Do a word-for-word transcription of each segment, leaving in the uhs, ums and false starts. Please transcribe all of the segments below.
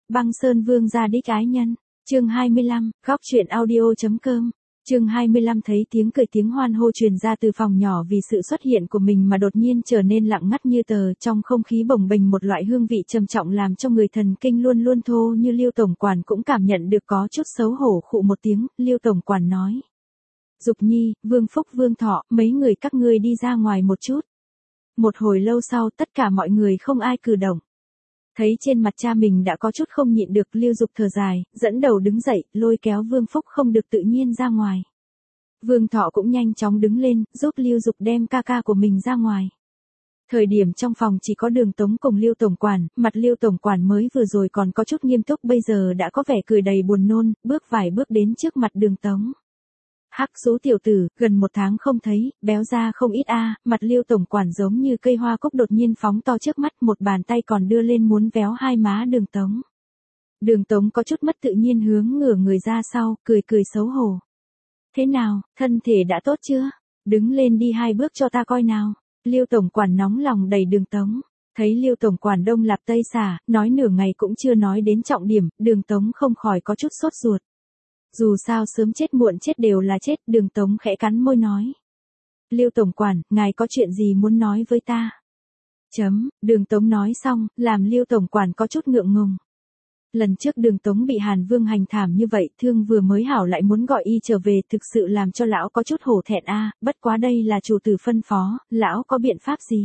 Băng Sơn Vương gia đích ái nhân, chương hai mươi lăm, góc truyện audio.com, chương hai mươi lăm thấy tiếng cười tiếng hoan hô truyền ra từ phòng nhỏ vì sự xuất hiện của mình mà đột nhiên trở nên lặng ngắt như tờ, trong không khí bồng bềnh một loại hương vị trầm trọng làm cho người thần kinh luôn luôn thô như Liêu tổng quản cũng cảm nhận được có chút xấu hổ khụ một tiếng, Liêu tổng quản nói. Dục Nhi, Vương Phúc Vương Thọ, mấy người các ngươi đi ra ngoài một chút. Một hồi lâu sau tất cả mọi người không ai cử động. Thấy trên mặt cha mình đã có chút không nhịn được, Lưu Dục thở dài, dẫn đầu đứng dậy, lôi kéo Vương Phúc không được tự nhiên ra ngoài. Vương Thọ cũng nhanh chóng đứng lên, giúp Lưu Dục đem ca ca của mình ra ngoài. Thời điểm trong phòng chỉ có Đường Tống cùng Liêu tổng quản, mặt Liêu tổng quản mới vừa rồi còn có chút nghiêm túc bây giờ đã có vẻ cười đầy buồn nôn, bước vài bước đến trước mặt Đường Tống. Hắc số tiểu tử, gần một tháng không thấy, béo ra không ít a, mặt Liêu tổng quản giống như cây hoa cúc đột nhiên phóng to trước mắt, một bàn tay còn đưa lên muốn véo hai má Đường Tống. Đường Tống có chút mất tự nhiên hướng ngửa người ra sau, cười cười xấu hổ. Thế nào, thân thể đã tốt chưa? Đứng lên đi hai bước cho ta coi nào. Liêu tổng quản nóng lòng đẩy Đường Tống. Thấy Liêu tổng quản đông lạp tây xả, nói nửa ngày cũng chưa nói đến trọng điểm, Đường Tống không khỏi có chút sốt ruột. Dù sao sớm chết muộn chết đều là chết, Đường Tống khẽ cắn môi nói. Liêu tổng quản, ngài có chuyện gì muốn nói với ta? Chấm, Đường Tống nói xong, làm Liêu tổng quản có chút ngượng ngùng. Lần trước Đường Tống bị Hàn Vương hành thảm như vậy, thương vừa mới hảo lại muốn gọi y trở về, thực sự làm cho lão có chút hổ thẹn a, bất quá đây là chủ tử phân phó, lão có biện pháp gì?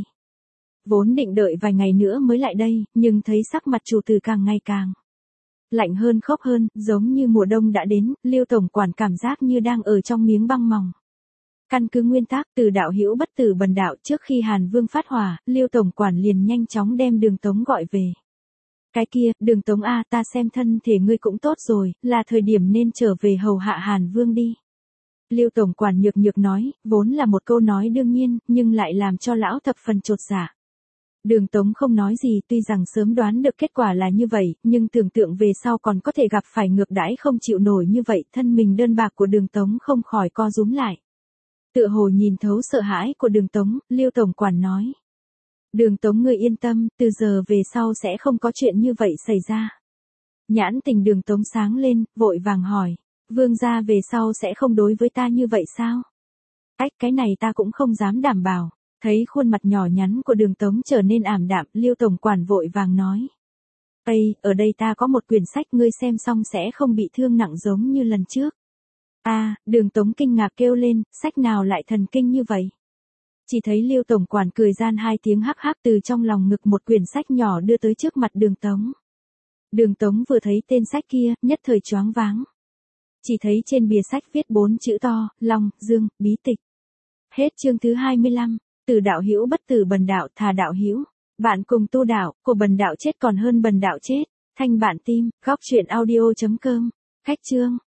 Vốn định đợi vài ngày nữa mới lại đây, nhưng thấy sắc mặt chủ tử càng ngày càng lạnh hơn khốc hơn, giống như mùa đông đã đến, Liêu tổng quản cảm giác như đang ở trong miếng băng mỏng. Căn cứ nguyên tắc từ đạo hữu bất tử bần đạo, trước khi Hàn Vương phát hỏa, Liêu tổng quản liền nhanh chóng đem Đường Tống gọi về. Cái kia, Đường Tống a, ta xem thân thể ngươi cũng tốt rồi, là thời điểm nên trở về hầu hạ Hàn Vương đi. Liêu tổng quản nhược nhược nói, vốn là một câu nói đương nhiên, nhưng lại làm cho lão thập phần chột dạ. Đường Tống không nói gì, tuy rằng sớm đoán được kết quả là như vậy, nhưng tưởng tượng về sau còn có thể gặp phải ngược đãi không chịu nổi như vậy, thân mình đơn bạc của Đường Tống không khỏi co rúm lại. Tựa hồ nhìn thấu sợ hãi của Đường Tống, Liêu tổng quản nói. Đường Tống ngươi yên tâm, từ giờ về sau sẽ không có chuyện như vậy xảy ra. Nhãn tình Đường Tống sáng lên, vội vàng hỏi, Vương gia về sau sẽ không đối với ta như vậy sao? Ách, cái này ta cũng không dám đảm bảo. Thấy khuôn mặt nhỏ nhắn của Đường Tống trở nên ảm đạm, Liêu tổng quản vội vàng nói. Ây, ở đây ta có một quyển sách, ngươi xem xong sẽ không bị thương nặng giống như lần trước. A, à, Đường Tống kinh ngạc kêu lên, sách nào lại thần kinh như vậy? Chỉ thấy Liêu tổng quản cười gian hai tiếng hắc hắc từ trong lòng ngực một quyển sách nhỏ đưa tới trước mặt Đường Tống. Đường Tống vừa thấy tên sách kia, nhất thời choáng váng. Chỉ thấy trên bìa sách viết bốn chữ to, Long, Dương, bí tịch. Hết chương thứ hai mươi lăm. Từ đạo hữu bất tử bần đạo, thà đạo hữu bạn cùng tu đạo, của bần đạo chết còn hơn bần đạo chết. Thanh bản tim, góc truyện audio.com. Khách chương.